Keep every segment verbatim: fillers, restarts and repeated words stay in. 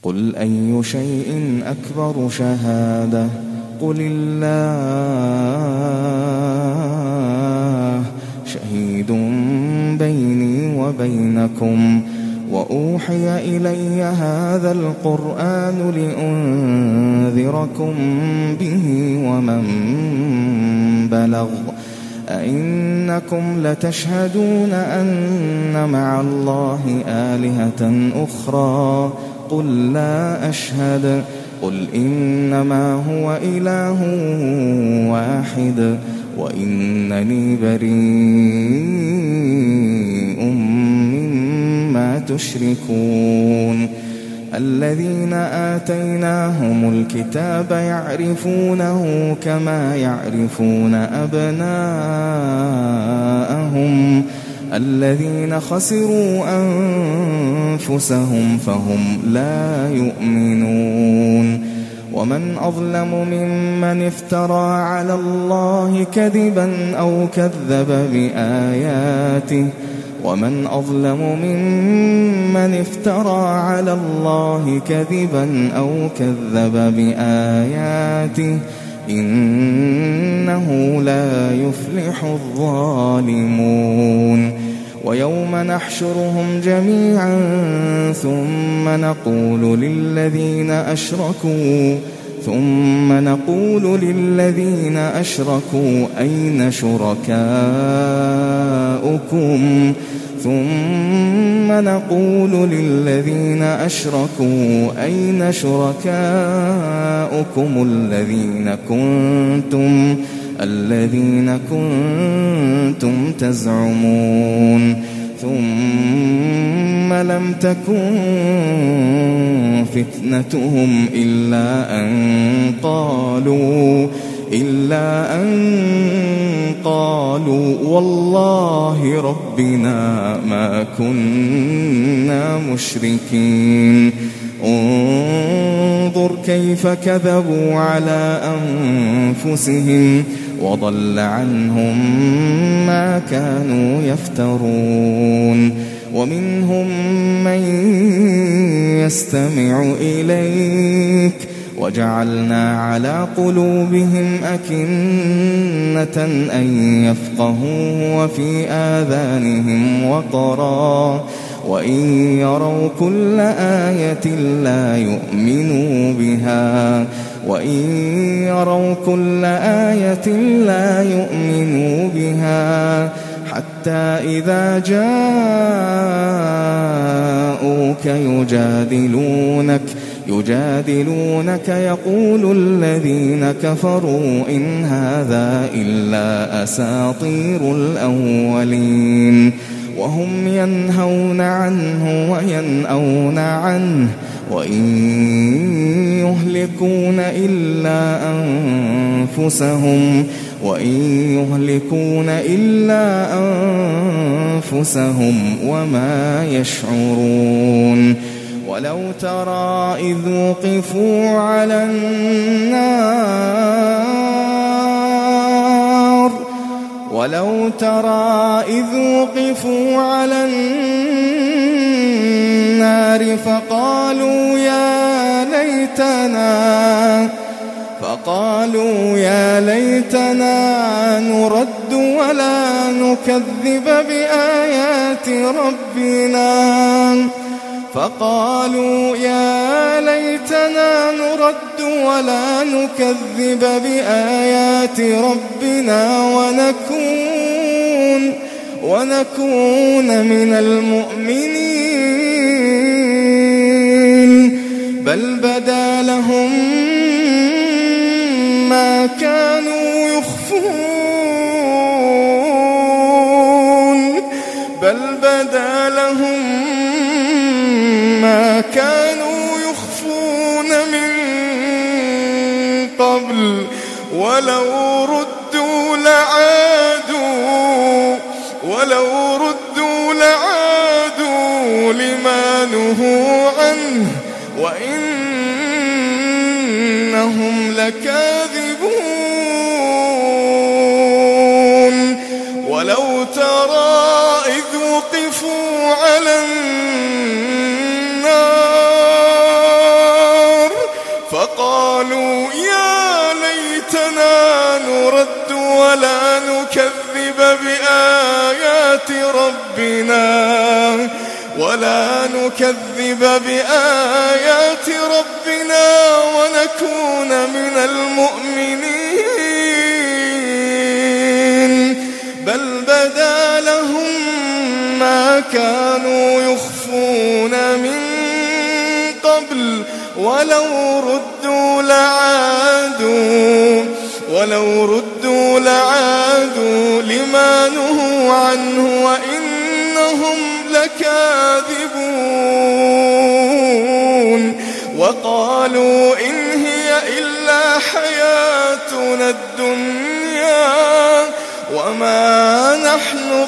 قل أي شيء أكبر شهادة قل الله شهيد بيني وبينكم وأوحي إلي هذا القرآن لأنذركم به ومن بلغ أئنكم لتشهدون أن مع الله آلهة أخرى قل لا أشهد قل إنما هو إله واحد وإنني بريء مما تشركون الذين آتيناهم الكتاب يعرفونه كما يعرفون أبناءهم الذين خسروا أنفسهم فهم لا يؤمنون ومن أظلم ممن افترى على الله كذبا أو كذب بآياته ومن أظلم ممن افترى على الله كذبا أو كذب بآياته إنه لا يفلح الظالمون ويوم نحشرهم جميعا ثم نقول للذين أشركوا ثم نقول للذين أشركوا أين شركاؤكم ثم نقول للذين أشركوا أين شركاؤكم الذين كنتم الذين كنتم تزعمون ثم لم تكن فتنتهم إلا أن قالوا إلا أن قالوا والله ربنا ما كنا مشركين انظر كيف كذبوا على أنفسهم وضل عنهم ما كانوا يفترون ومنهم من يستمع إليك وجعلنا على قلوبهم أكنة أن يفقهوا وفي آذانهم وقرا وإن يروا كل آية لا يؤمنوا بها وإن يروا كل آية لا يؤمنوا بها حتى إذا جاءوك يجادلونك يجادلونك يقول الذين كفروا إن هذا إلا أساطير الأولين وهم ينهون عنه وينأون عنه وإن يهلكون إلا أنفسهم وإن يهلكون إلا أنفسهم وما يشعرون ولو ترى إذ وقفوا على النار ولو ترى إذ وقفوا على النار فقالوا يا ليتنا فقالوا يا ليتنا نرد ولا نكذب بآيات ربنا فقالوا يا ليتنا نرد ولا نكذب بآيات ربنا ونكون ونكون من المؤمنين بل بدا لهم ما كانوا يخفون بل بدا لهم ما كانوا يخفون من قبل ولو ردوا لعادوا ولو ردوا لعادوا لما نهوا عنه وإنهم لكاذبون ولو ترى إذ وقفوا على النار وقالوا يا ليتنا نرد ولا نكذب بآيات ربنا ولا نكذب بآيات ربنا ونكون من المؤمنين بل بدا لهم ما كانوا يخفون من قبل ولو ردوا لعادوا ولو ردوا لعادوا لما نهوا عنه وإنهم لكاذبون وقالوا إن هي إلا حياتنا الدنيا وما نحن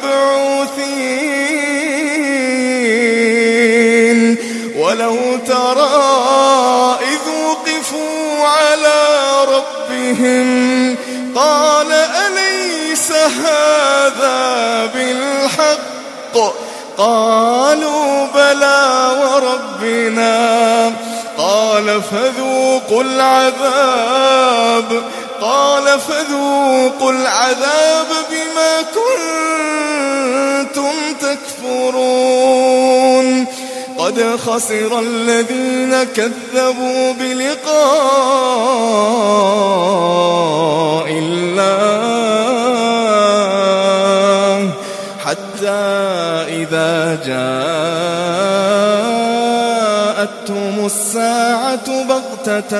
بمبعوثين ولو ترى إذ وقفوا على ربهم قال أليس هذا بالحق قالوا بلى وربنا قال فذوقوا العذاب قال فذوقوا العذاب بما كنتم تكفرون قد خسر الذين كذبوا بلقاء الله حتى إذا جاءتهم الساعة بغتة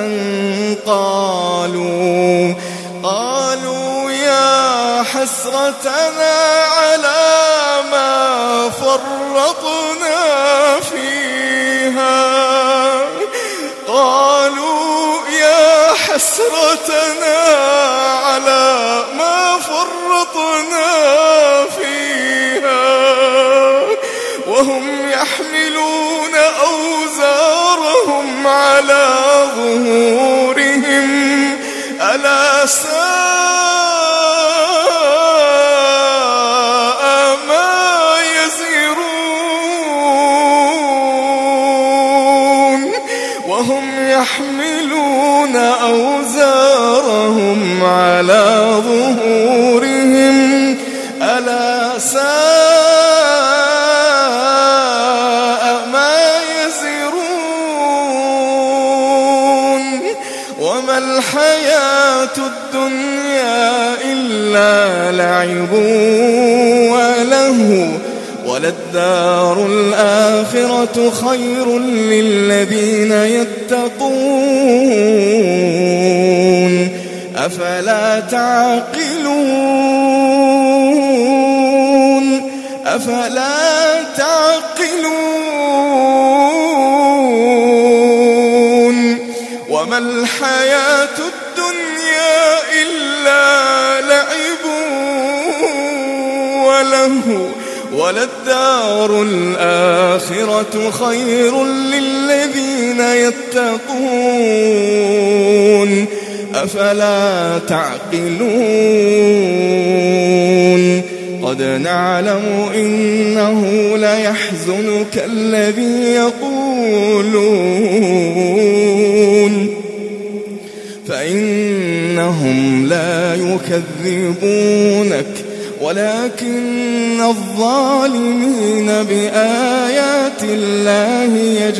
قالوا قالوا يا حسرتنا على ما فرطنا فيها قالوا يا حسرتنا على ما فرطنا فيها وهم يحملون أوزارهم على ظهورهم ألا ساء ما يزرون وهم يحملون أوزارهم على ظهورهم ألا ساء ما يزرون وما الحياة الدنيا إلا لعب ولهو وللدار الآخرة خير للذين يتقون أفلا تعقلون أفلا تعقلون وما الحياة الدنيا إلا لعب ولهو وللدار الآخرة خير للذين يتقون أفلا تعقلون قد نعلم إنه ليحزنك الذي يقولون فإنهم لا يكذبونك ولكن الظالمين بآيات الله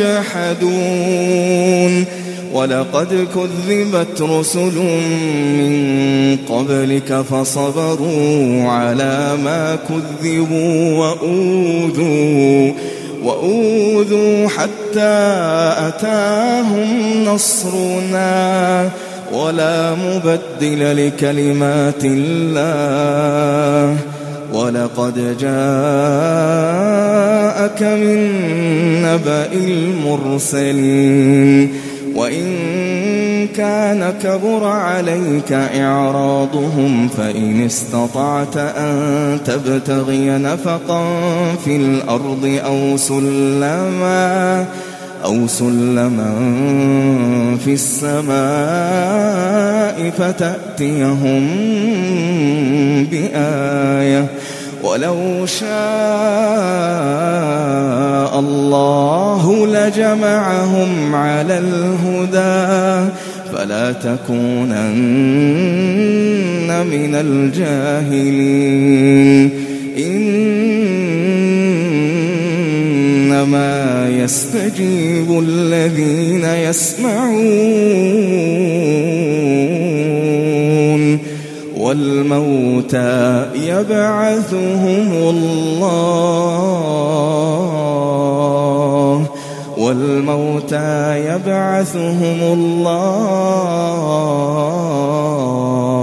يجحدون ولقد كذبت رسل من قبلك فصبروا على ما كذبوا وأوذوا وأوذوا حتى أتاهم نصرنا ولا مبدل لكلمات الله ولقد جاءك من نبأ المرسلين وإن كان كبر عليك إعراضهم فإن استطعت أن تبتغي نفقا في الأرض أو سلما أو سلما في السماء فتأتيهم بآية ولو شاء الله لجمعهم على الهدى فلا تكونن من الجاهلين إنما يستجيب الذين يسمعون والموتى يبعثهم الله والموتى يبعثهم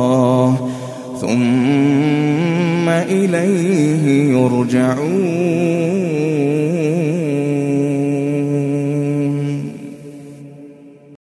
الله ثم إليه يرجعون